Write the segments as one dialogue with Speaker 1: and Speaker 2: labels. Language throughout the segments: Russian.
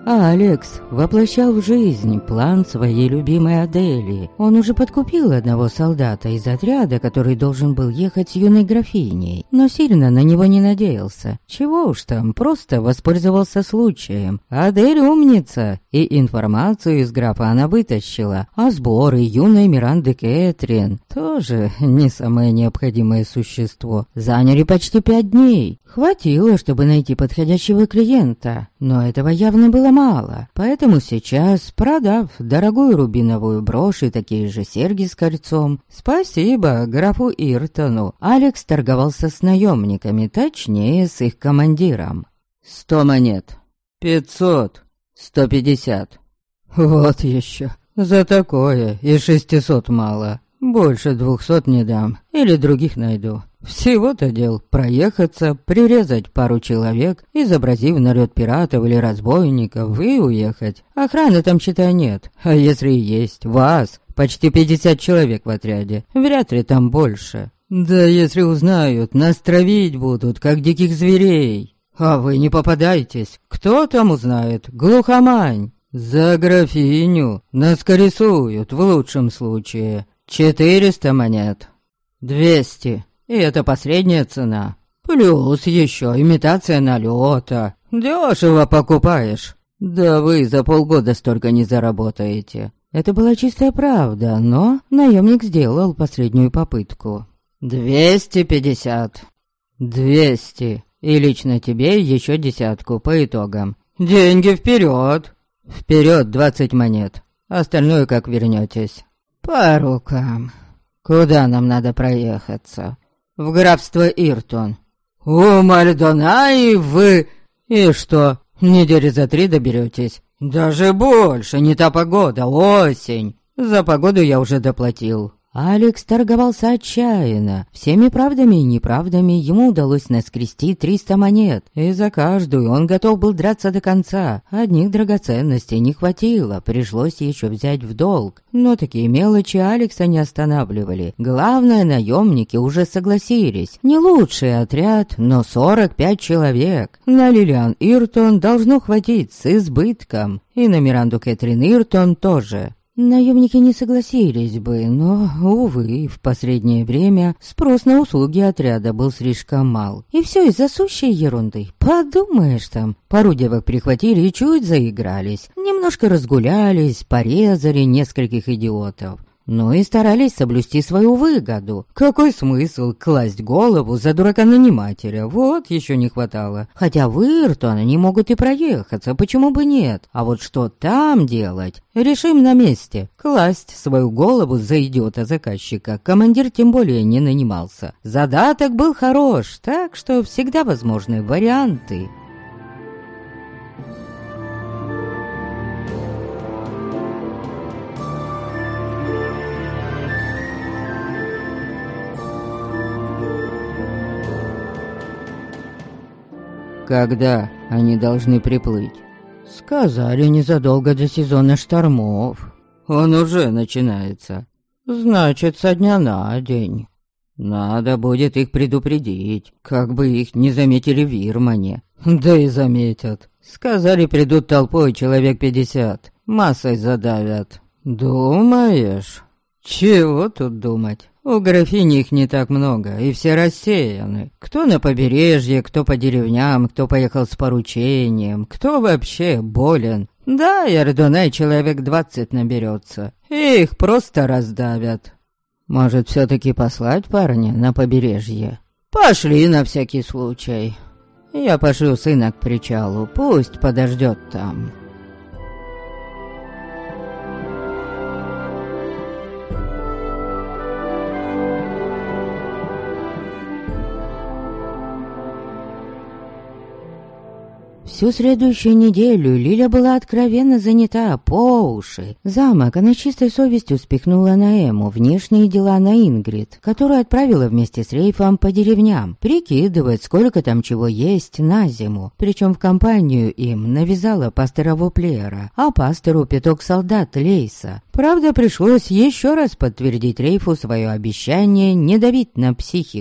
Speaker 1: А Алекс воплощал в жизнь план своей любимой Адели. Он уже подкупил одного солдата из отряда, который должен был ехать с юной графиней, но сильно на него не надеялся. Чего уж там, просто воспользовался случаем. Адель умница, и информацию из графа она вытащила, а сборы юной Миранды Кэтрин тоже не самое необходимое существо. Заняли почти 5 дней. Хватило, чтобы найти подходящего клиента, но этого явно было мало, поэтому сейчас, продав дорогую рубиновую брошь и такие же серьги с кольцом, спасибо графу Иртону, Алекс торговался с наемниками, точнее с их командиром. 100 монет, 500, 150. Вот еще, за такое и 600 мало. Больше 200 не дам, или других найду. Всего-то дел проехаться, прирезать пару человек, изобразив налет пиратов или разбойников, и уехать. Охраны там, считай, нет. А если и есть, вас, почти 50 человек в отряде, вряд ли там больше. Да если узнают, нас травить будут, как диких зверей. А вы не попадайтесь. Кто там узнает? Глухомань. За графиню нас корисуют в лучшем случае. 400 монет. 200. И это последняя цена. Плюс еще имитация налета. Дешево покупаешь. Да вы за полгода столько не заработаете. Это была чистая правда, но наемник сделал последнюю попытку. 250. 200. И лично тебе еще 10 по итогам. Деньги вперед. Вперед 20 монет. Остальное как вернетесь. По рукам. Куда нам надо проехаться? В графство Иртон. У Мальдонаи вы... И что, недели за 3 доберетесь? Даже больше, не та погода, осень. За погоду я уже доплатил. Алекс торговался отчаянно. Всеми правдами и неправдами ему удалось наскрести 300 монет, и за каждую он готов был драться до конца. Одних драгоценностей не хватило, пришлось еще взять в долг. Но такие мелочи Алекса не останавливали. Главное, наемники уже согласились. Не лучший отряд, но 45 человек. На Лилиан Иртон должно хватить с избытком. И на Миранду Кэтрин Иртон тоже. Наемники не согласились бы, но, увы, в последнее время спрос на услуги отряда был слишком мал. И все из-за сущей ерунды. Подумаешь там, пару девок прихватили и чуть заигрались. Немножко разгулялись, порезали нескольких идиотов. Ну и старались соблюсти свою выгоду. Какой смысл класть голову за дурака-нанимателя? Вот еще не хватало. Хотя в Иртон они могут и проехаться, почему бы нет? А вот что там делать? Решим на месте. Класть свою голову за идиота-заказчика командир тем более не нанимался. Задаток был хорош, так что всегда возможны варианты. Когда они должны приплыть? Сказали незадолго до сезона штормов. Он уже начинается. Значит, со дня на день. Надо будет их предупредить, как бы их не заметили в Ирмане. Да и заметят. Сказали, придут толпой человек 50. Массой задавят. Думаешь? Чего тут думать? У графини их не так много, и все рассеяны. Кто на побережье, кто по деревням, кто поехал с поручением, кто вообще болен. Да, и Ардонай человек 20 наберется. Их просто раздавят. Может, все-таки послать парня на побережье? Пошли на всякий случай. Я пошлю сына к причалу, пусть подождет там. Всю следующую неделю Лиля была откровенно занята по уши. Замок она чистой совестью спихнула на Эму, внешние дела на Ингрид, которую отправила вместе с Рейфом по деревням, прикидывать, сколько там чего есть на зиму. Причем в компанию им навязала пастора Вуплера, а пастору пяток солдат Лейса. Правда, пришлось еще раз подтвердить Рейфу свое обещание не давить на психику.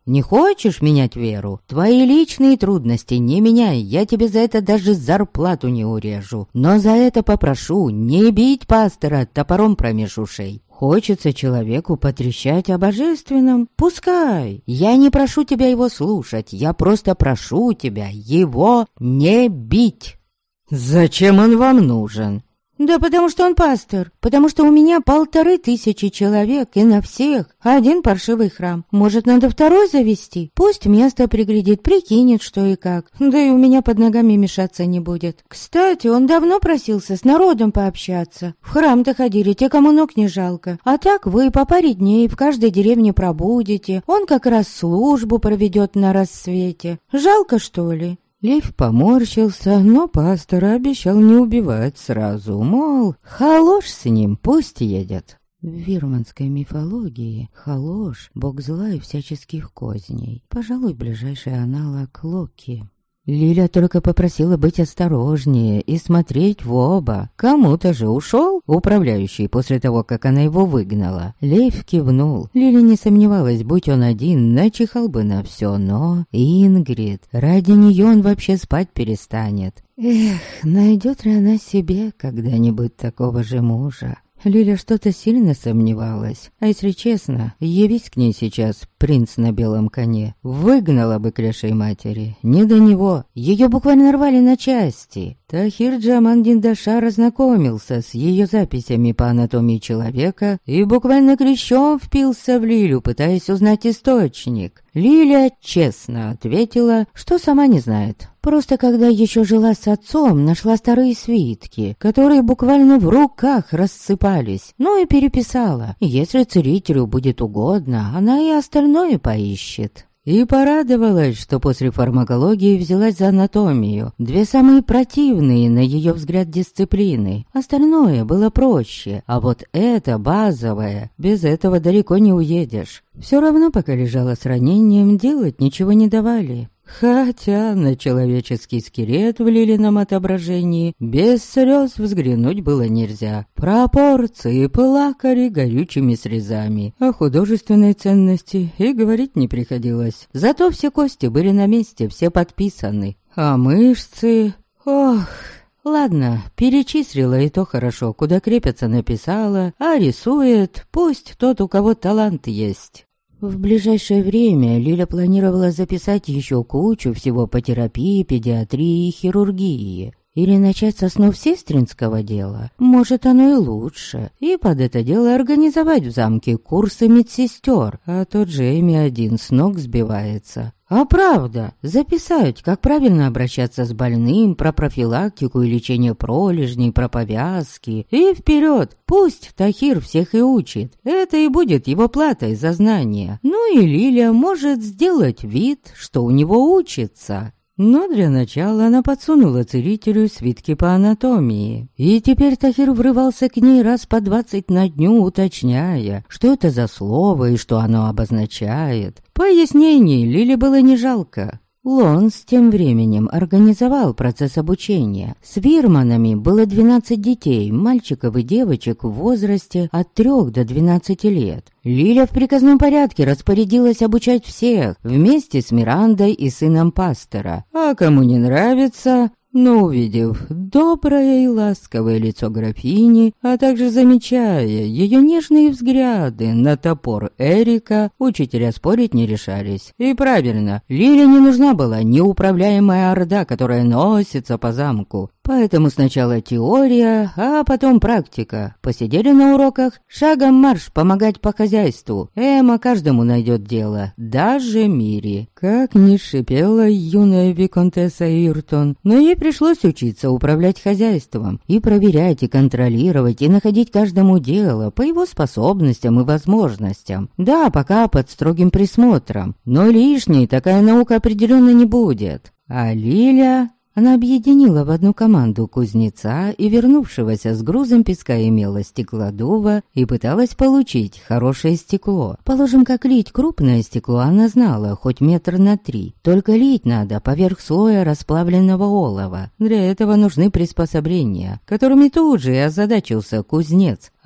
Speaker 1: Не хочешь менять веру? Твои личные трудности не меняй, я тебе за это даже зарплату не урежу. Но за это попрошу не бить пастора топором промеж ушей. Хочется человеку потрещать о божественном? Пускай. Я не прошу тебя его слушать, я просто прошу тебя его не бить. Зачем он вам нужен? Да потому что он пастор, потому что у меня 1500 человек, и на всех один паршивый храм. Может, надо второй завести? Пусть место приглядит, прикинет, что и как. Да и у меня под ногами мешаться не будет. Кстати, он давно просился с народом пообщаться. В храм-то ходили те, кому ног не жалко. А так вы по паре дней в каждой деревне пробудете. Он как раз службу проведет на рассвете. Жалко, что ли? Лев поморщился, но пастор обещал не убивать сразу, мол, халош с ним, пусть едет. В вирманской мифологии халош — бог зла и всяческих козней, пожалуй, ближайший аналог Локи. Лиля только попросила быть осторожнее и смотреть в оба. Кому-то же ушел управляющий после того, как она его выгнала. Лев кивнул. Лиля не сомневалась, будь он один, начихал бы на все, но Ингрид, ради нее он вообще спать перестанет. Эх, найдет ли она себе когда-нибудь такого же мужа? Лиля что-то сильно сомневалась. А если честно, явись к ней сейчас принц на белом коне, выгнала бы к лешей матери. Не до него. Ее буквально рвали на части. Тахир Джаман Диндашар ознакомился с ее записями по анатомии человека и буквально клещом впился в Лилю, пытаясь узнать источник. Лиля честно ответила, что сама не знает. Просто когда еще жила с отцом, нашла старые свитки, которые буквально в руках рассыпались. Ну и переписала. Если целителю будет угодно, она и остальное поищет. И порадовалась, что после фармакологии взялась за анатомию. Две самые противные, на ее взгляд, дисциплины. Остальное было проще, а вот это базовое. Без этого далеко не уедешь. Все равно, пока лежала с ранением, делать ничего не давали. Хотя на человеческий скелет в Лилином отображении без слез взглянуть было нельзя. Пропорции плакали горючими срезами, о художественной ценности и говорить не приходилось. Зато все кости были на месте, все подписаны. А мышцы... Ох... Ладно, перечислила и то хорошо, куда крепятся написала, а рисует, пусть тот, у кого талант есть. В ближайшее время Лиля планировала записать еще кучу всего по терапии, педиатрии и хирургии. Или начать со снов сестринского дела. Может, оно и лучше. И под это дело организовать в замке курсы медсестер. А то Джейми один с ног сбивается. А правда, записать, как правильно обращаться с больным, про профилактику и лечение пролежней, про повязки. И вперед, пусть Тахир всех и учит. Это и будет его платой за знания. Ну и Лиля может сделать вид, что у него учится. Но для начала она подсунула целителю свитки по анатомии. И теперь Тахир врывался к ней раз по 20 на дню, уточняя, что это за слово и что оно обозначает. Пояснений Лиле было не жалко. Лонс тем временем организовал процесс обучения. С вирманами было 12 детей, мальчиков и девочек в возрасте от 3 до 12 лет. Лиля в приказном порядке распорядилась обучать всех, вместе с Мирандой и сыном пастора. А кому не нравится... Но увидев доброе и ласковое лицо графини, а также замечая ее нежные взгляды на топор Эрика, учителя спорить не решались. И правильно, Лиле не нужна была неуправляемая орда, которая носится по замку. Поэтому сначала теория, а потом практика. Посидели на уроках, шагом марш помогать по хозяйству. Эмма каждому найдет дело, даже Мири. Как ни шипела юная виконтесса Иртон, но ей пришлось учиться управлять хозяйством, и проверять, и контролировать, и находить каждому дело по его способностям и возможностям. Да, пока под строгим присмотром, но лишней такая наука определенно не будет. А Лиля... Она объединила в одну команду кузнеца и вернувшегося с грузом песка и мела стеклодува и пыталась получить хорошее стекло. Положим, как лить крупное стекло она знала, хоть 3 на 3. Только лить надо поверх слоя расплавленного олова. Для этого нужны приспособления, которыми тут же и озадачился кузнец.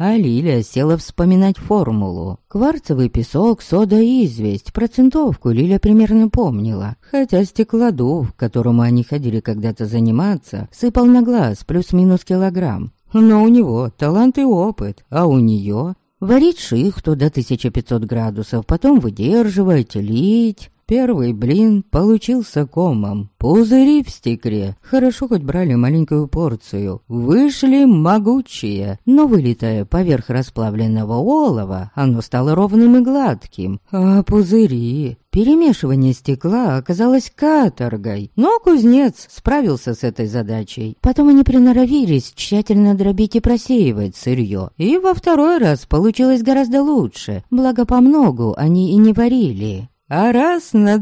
Speaker 1: а Лиля села вспоминать формулу. Кварцевый песок, сода и известь. Процентовку Лиля примерно помнила. Хотя стеклодув, к которому они ходили когда-то заниматься, сыпал на глаз плюс-минус килограмм. Но у него талант и опыт, а у нее варить шихту до 1500 градусов, потом выдерживать, лить. Первый блин получился комом. Пузыри в стекле, хорошо хоть брали маленькую порцию, вышли могучие, но вылетая поверх расплавленного олова, оно стало ровным и гладким. А пузыри... Перемешивание стекла оказалось каторгой, но кузнец справился с этой задачей. Потом они приноровились тщательно дробить и просеивать сырье, и во второй раз получилось гораздо лучше, благо по многу они и не варили. А раз на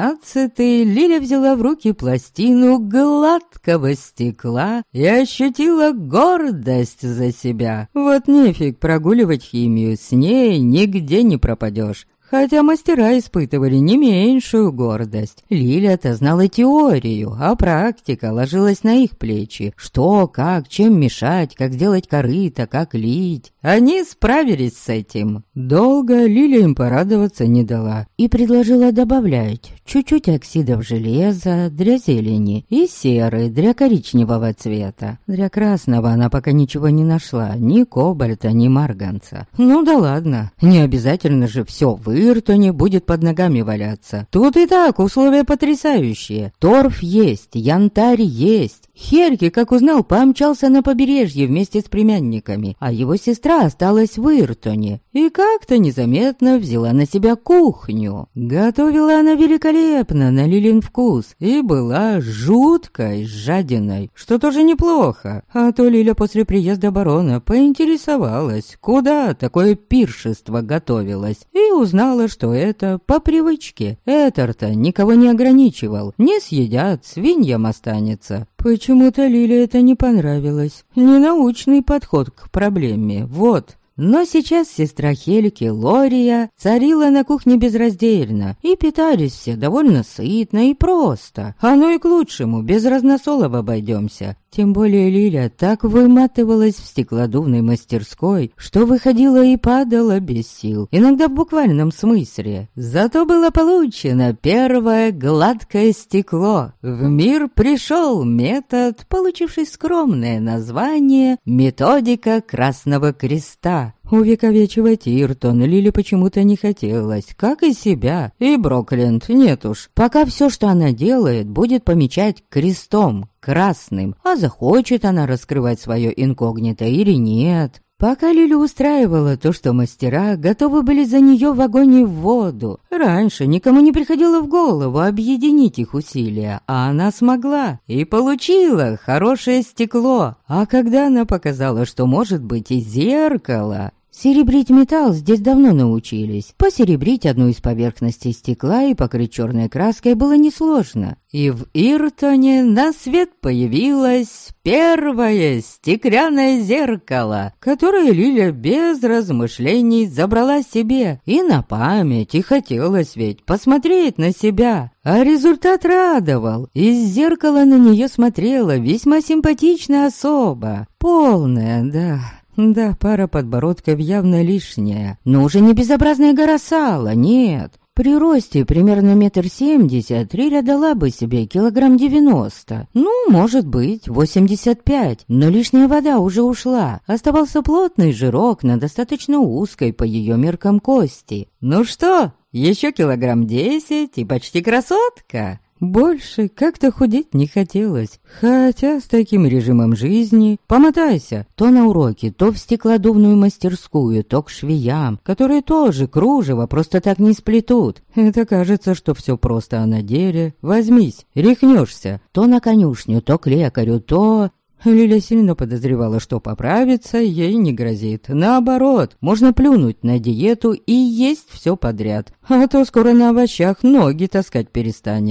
Speaker 1: 12-й Лиля взяла в руки пластину гладкого стекла и ощутила гордость за себя. Вот нефиг прогуливать химию, с ней нигде не пропадешь. Хотя мастера испытывали не меньшую гордость. Лиля-то знала теорию, а практика ложилась на их плечи. Что, как, чем мешать, как сделать корыто, как лить. Они справились с этим. Долго Лиля им порадоваться не дала и предложила добавлять чуть-чуть оксидов железа для зелени и серы для коричневого цвета. Для красного она пока ничего не нашла, ни кобальта, ни марганца. Ну да ладно, не обязательно же все в Иртоне будет под ногами валяться. Тут и так условия потрясающие. Торф есть, янтарь есть. Хельги, как узнал, помчался на побережье вместе с племянниками, а его сестра осталась в Иртоне и как-то незаметно взяла на себя кухню. Готовила она великолепно, на Лилин вкус, и была жуткой жадиной, что тоже неплохо. А то Лиля после приезда барона поинтересовалась, куда такое пиршество готовилось, и узнала, что это по привычке. Этер-то никого не ограничивал, не съедят, свиньям останется. Почему-то Лиле это не понравилось. Ненаучный подход к проблеме, вот. Но сейчас сестра Хельки, Лория, царила на кухне безраздельно, и питались все довольно сытно и просто. Оно и к лучшему, без разносолов обойдемся. Тем более Лиля так выматывалась в стеклодувной мастерской, что выходила и падала без сил, иногда в буквальном смысле. Зато было получено первое гладкое стекло. В мир пришел метод, получивший скромное название «Методика Красного Креста». Увековечивать Иртон Лиле почему-то не хотелось, как и себя, и Брокленд, нет уж. Пока все, что она делает, будет помечать крестом, красным, а захочет она раскрывать свое инкогнито или нет. Пока Лилю устраивало то, что мастера готовы были за нее в огонь и в воду. Раньше никому не приходило в голову объединить их усилия, а она смогла и получила хорошее стекло. А когда она показала, что может быть и зеркало... Серебрить металл здесь давно научились. Посеребрить одну из поверхностей стекла и покрыть черной краской было несложно. И в Иртоне на свет появилось первое стеклянное зеркало, которое Лиля без размышлений забрала себе. И на память, и хотелось ведь посмотреть на себя. А результат радовал. Из зеркала на нее смотрела весьма симпатичная особа. Полная, да... Да, пара подбородков явно лишняя, но уже не безобразная гора сала, нет. При росте примерно 1,70 м Лиля дала бы себе килограмм 90, ну, может быть, 85, но лишняя вода уже ушла. Оставался плотный жирок на достаточно узкой по ее меркам кости. Ну что, еще килограмм 10 и почти красотка? Больше как-то худеть не хотелось, хотя с таким режимом жизни помотайся то на уроки, то в стеклодувную мастерскую, то к швеям, которые тоже кружево просто так не сплетут. Это кажется, что все просто, а на деле возьмись, рехнешься, то на конюшню, то к лекарю, то... Лиля сильно подозревала, что поправиться ей не грозит. Наоборот, можно плюнуть на диету и есть все подряд, а то скоро на овощах ноги таскать перестанешь.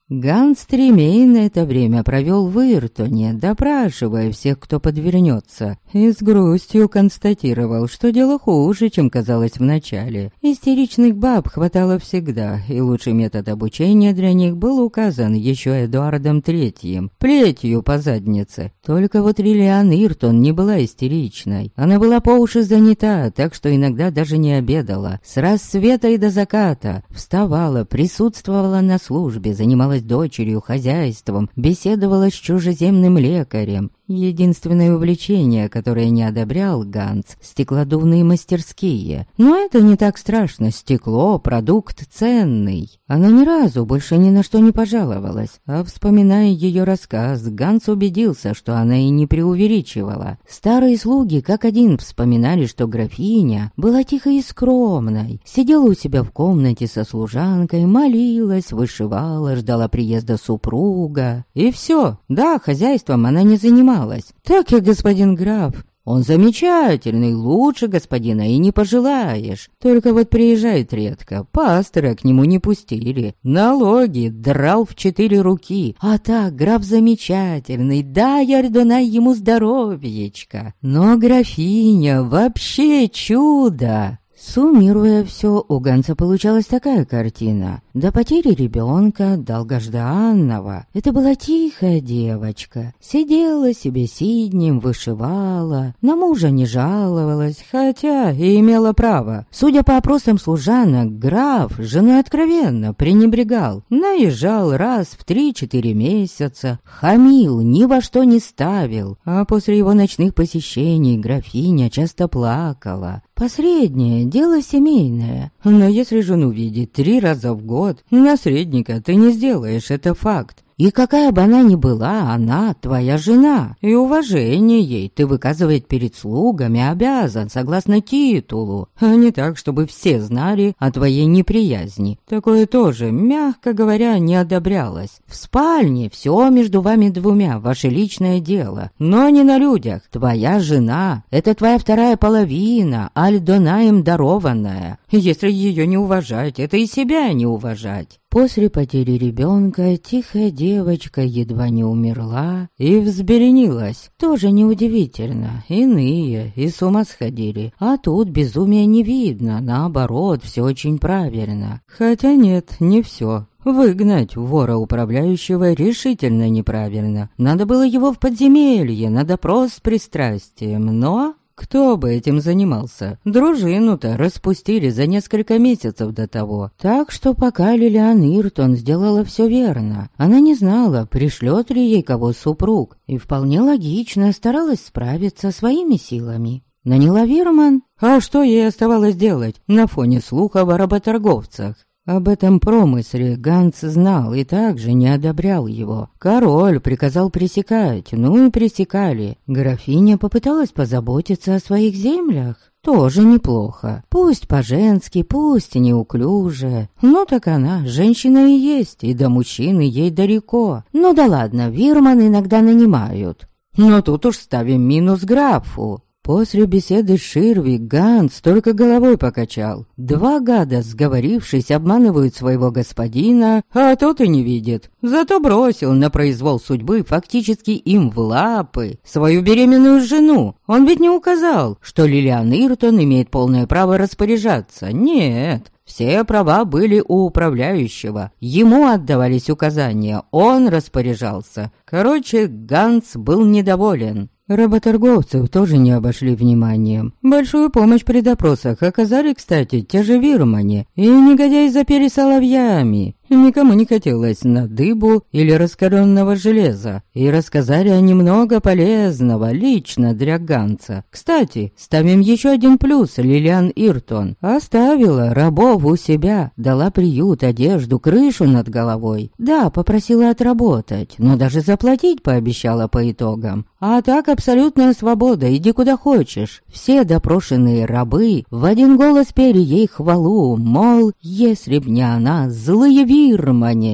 Speaker 1: Ганс Тремейн это время провел в Иртоне, допрашивая всех, кто подвернется, и с грустью констатировал, что дело хуже, чем казалось вначале. Истеричных баб хватало всегда, и лучший метод обучения для них был указан еще Эдуардом Третьим, плетью по заднице. Только вот Лилиан Иртон не была истеричной. Она была по уши занята, так что иногда даже не обедала. С рассвета и до заката вставала, присутствовала на службе, занималась дочерью, хозяйством, беседовала с чужеземным лекарем. Единственное увлечение, которое не одобрял Ганс — стеклодувные мастерские. Но это не так страшно, стекло — продукт ценный. Она ни разу больше ни на что не пожаловалась, а вспоминая ее рассказ, Ганс убедился, что она и не преувеличивала. Старые слуги как один вспоминали, что графиня была тихой и скромной, сидела у себя в комнате со служанкой, молилась, вышивала, ждала приезда супруга. И все, да, хозяйством она не занималась. Так и господин граф. Он замечательный, лучше господина и не пожелаешь. Только вот приезжает редко, пастора к нему не пустили. Налоги драл в 4 руки. А так, граф замечательный, дай, Ардонай, ему здоровьечко. Но графиня вообще чудо. Суммируя все, у Ганса получалась такая картина. До потери ребенка, долгожданного, это была тихая девочка. Сидела себе сиднем, вышивала, на мужа не жаловалась, хотя и имела право. Судя по опросам служанок, граф женой откровенно пренебрегал. Наезжал раз в 3-4 месяца, хамил, ни во что не ставил. А после его ночных посещений графиня часто плакала. Посреднее — дело семейное, но если жену видеть 3 раза в год, наследника ты не сделаешь, это факт. И какая бы она ни была, она твоя жена, и уважение ей ты выказывать перед слугами обязан, согласно титулу, а не так, чтобы все знали о твоей неприязни. Такое тоже, мягко говоря, не одобрялось. В спальне все между вами двумя, ваше личное дело, но не на людях. Твоя жена — это твоя вторая половина, Альдонаем дарованная. Если ее не уважать, это и себя не уважать. После потери ребенка тихая девочка едва не умерла и взбеленилась. Тоже неудивительно, иные и с ума сходили. А тут безумия не видно, наоборот, все очень правильно. Хотя нет, не все. Выгнать вора-управляющего решительно неправильно. Надо было его в подземелье, на допрос с пристрастием, но... Кто бы этим занимался? Дружину-то распустили за несколько месяцев до того. Так что пока Лилиан Иртон сделала все верно. Она не знала, пришлет ли ей кого супруг, и вполне логично старалась справиться своими силами. Наняла Вирман? А что ей оставалось делать на фоне слухов о работорговцах? Об этом промысле Ганс знал и также не одобрял его. Король приказал пресекать, ну и пресекали. Графиня попыталась позаботиться о своих землях. Тоже неплохо. Пусть по-женски, пусть неуклюже. Но так она, женщина и есть, и до мужчины ей далеко. Ну да ладно, Вирман иногда нанимают. Но тут уж ставим минус графу. После беседы с Ширви Ганс только головой покачал. 2 гада, сговорившись, обманывают своего господина, а тот и не видит. Зато бросил на произвол судьбы фактически им в лапы свою беременную жену. Он ведь не указал, что Лилиан Иртон имеет полное право распоряжаться. Нет. Все права были у управляющего. Ему отдавались указания, он распоряжался. Короче, Ганс был недоволен. Работорговцев тоже не обошли вниманием. Большую помощь при допросах оказали, кстати, те же Вирмане. И негодяи запели соловьями. Никому не хотелось на дыбу или раскаленного железа. И рассказали они много полезного лично для Ганса. Кстати, ставим еще один плюс Лилиан Иртон. Оставила рабов у себя, дала приют, одежду, крышу над головой. Да, попросила отработать, но даже заплатить пообещала по итогам. А так абсолютная свобода, иди куда хочешь. Все допрошенные рабы в один голос пели ей хвалу, мол, если б не она, злые Вирмане.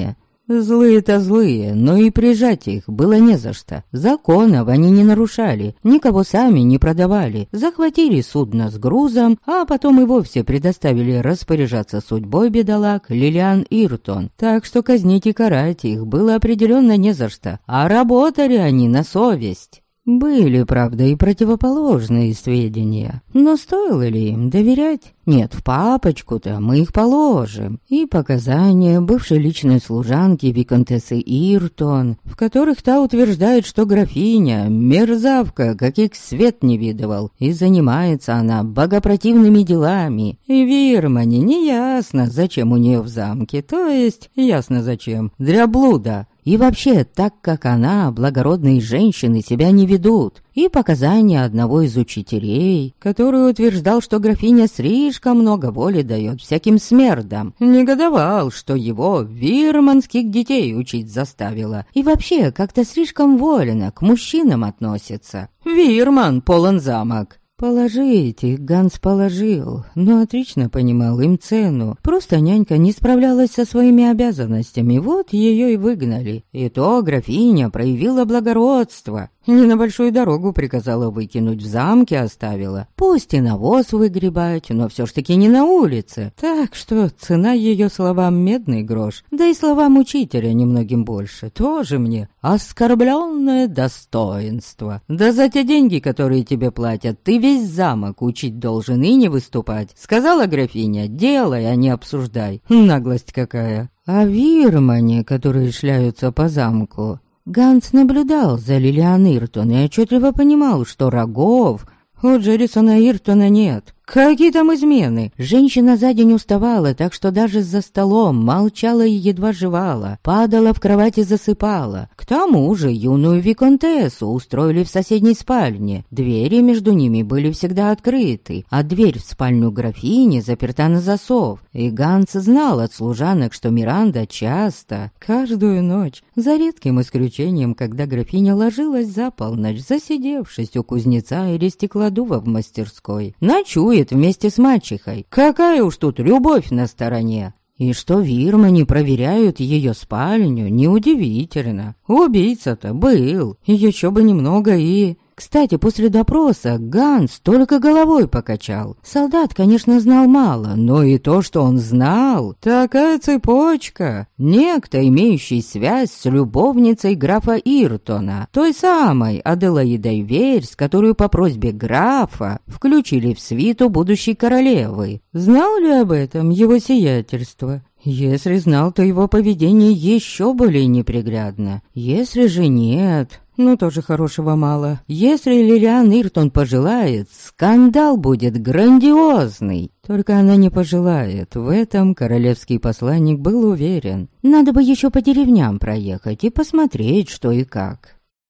Speaker 1: Злые-то злые, но и прижать их было не за что. Законов они не нарушали, никого сами не продавали. Захватили судно с грузом, а потом и вовсе предоставили распоряжаться судьбой бедолаг Лилиан Иртон. Так что казнить и карать их было определенно не за что, а работали они на совесть. Были, правда, и противоположные сведения, но стоило ли им доверять? Нет, в папочку-то мы их положим. И показания бывшей личной служанки виконтессы Иртон, в которых та утверждает, что графиня — мерзавка, каких свет не видывал, и занимается она богопротивными делами. И Вирмане неясно, зачем у нее в замке, то есть ясно зачем, для блуда. И вообще, так как она, благородные женщины себя не ведут. И показания одного из учителей, который утверждал, что графиня слишком много воли дает всяким смердам. Негодовал, что его вирманских детей учить заставила. И вообще, как-то слишком вольно к мужчинам относится. Вирман полон замок. Положить их Ганс положил, но отлично понимал им цену. Просто нянька не справлялась со своими обязанностями, вот ее и выгнали. И то графиня проявила благородство. Не на большую дорогу приказала выкинуть, в замке оставила. Пусть и навоз выгребать, но все ж таки не на улице. Так что цена ее словам медный грош, да и словам учителя немногим больше. Тоже мне оскорбленное достоинство. Да за те деньги, которые тебе платят, ты весь замок учить должен и не выступать. Сказала графиня, делай, а не обсуждай. Наглость какая. А вирмане, которые шляются по замку... Ганс наблюдал за Лилиан Иртон и отчетливо понимал, что рогов у Джеррисона Иртона нет. Какие там измены? Женщина за день уставала, так что даже за столом молчала и едва жевала, падала в кровать и засыпала. К тому же юную виконтессу устроили в соседней спальне. Двери между ними были всегда открыты, а дверь в спальню графини заперта на засов. И Ганс знал от служанок, что Миранда часто, каждую ночь, за редким исключением, когда графиня ложилась за полночь, засидевшись у кузнеца или стеклодува в мастерской, ночует вместе с мачехой. Какая уж тут любовь на стороне. И что вирмане проверяют ее спальню, неудивительно. Убийца-то был, еще бы немного и... Кстати, после допроса Ганс только головой покачал. Солдат, конечно, знал мало, но и то, что он знал, такая цепочка. Некто, имеющий связь с любовницей графа Иртона, той самой Аделаидой Верс, которую по просьбе графа включили в свиту будущей королевы. Знал ли об этом его сиятельство? Если знал, то его поведение еще более неприглядно. Если же нет... Ну, тоже хорошего мало. Если Лилиан Иртон пожелает, скандал будет грандиозный. Только она не пожелает, в этом королевский посланник был уверен. Надо бы еще по деревням проехать и посмотреть, что и как.